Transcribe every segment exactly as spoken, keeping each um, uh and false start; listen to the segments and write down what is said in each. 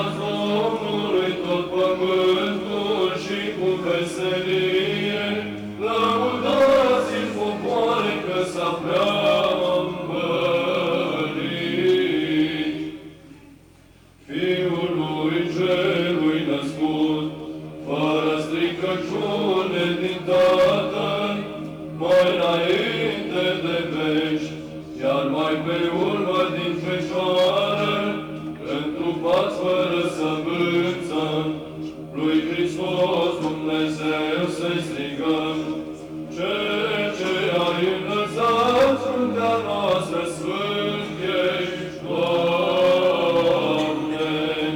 Lăudați Domnului tot pământul și cu veselie, lăudați-l popoare că s-a preamărit. Fiului Celui născut, fără stricăciune din Tatăl, mai înainte de veci, iar mai pe urmă din Fecioară, întrupați fără sămânță, lui Hristos Dumnezeu să-i strigăm. Cel ce ai înălțat fruntea noastră sfânt ești, Doamne.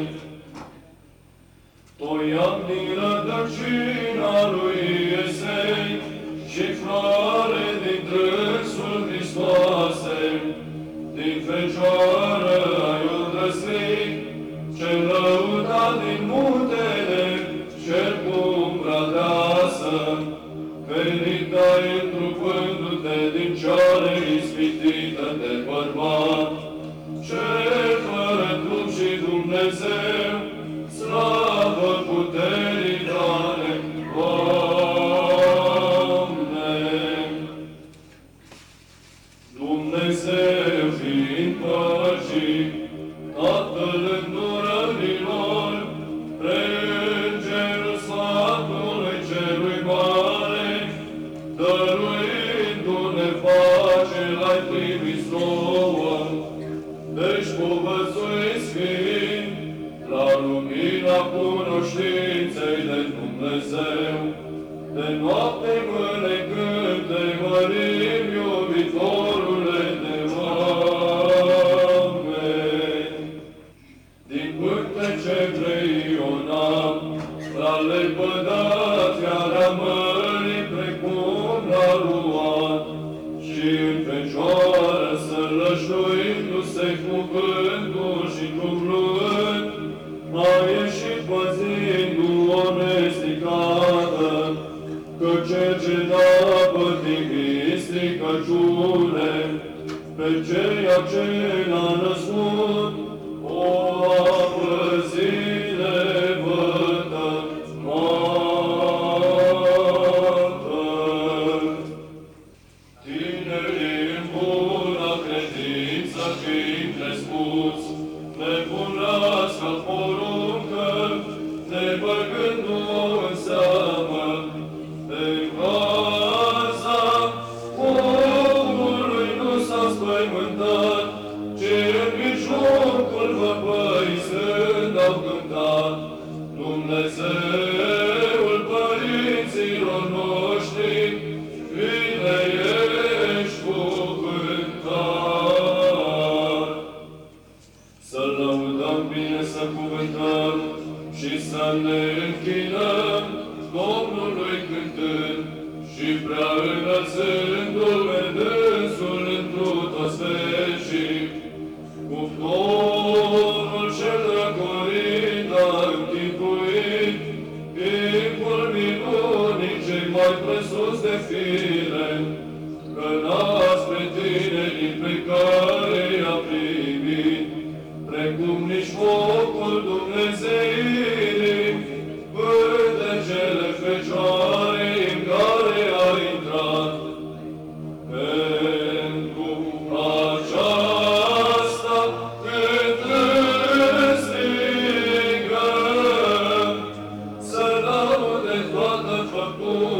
Toiam din rădăcina lui Iesei și floare din trânsul Hristoase, din Fecioară ai îndrăsnit, cel lăudat din muntele, cel cu umbra deasă, venit ai întrupându-te din ceară ispitită de bărbat, cel fără trup și Dumnezeu, slavă puterii tale, Doamne. Dumnezeu fiind păcii, Tatăl îndurărilor, Preîngerul Sfatului Celui Mare, dăruindu-ne pace l-ai trimis nouă, deci povățuiți fiind la lumina cunoștinței de Dumnezeu, de noapte mânecând te mărim, iubitorule de oameni. Din pântece vrei Ionam, l-a lepădat fiara mării precum l-a luat, și în Fecioară sălășluindu-se cu vântul și cu fluând, a ieșit păzindu-o nesticată, că cel ce da pătimii stricăciune, pe ceea ce l-a născut, o a păzit nevătămată. Tinerii în bună credință fiind crescuți, nebunați ca poruncă, nebăgându-o în seamă, de groaza omului nu s-a spăimântat, ci în mijlocul văpăii sând au cântat. Dumnezeul părinților noștri, bine ești cuvântat. Să-L lăudăm bine, să cuvântăm și să ne închinăm Domnului cântând și prea înălțându-L pe dânsul întru toți vecii. Cuptorul cel răcorit a închipuit timpul minunii cei mai presus de fire, că n-a spre tinerii pe care i-a primit, precum nici focul Dumnezeirii, pântecele Fecioarei în care a intrat. Pentru aceasta cântând strigăm, să laude toată făptura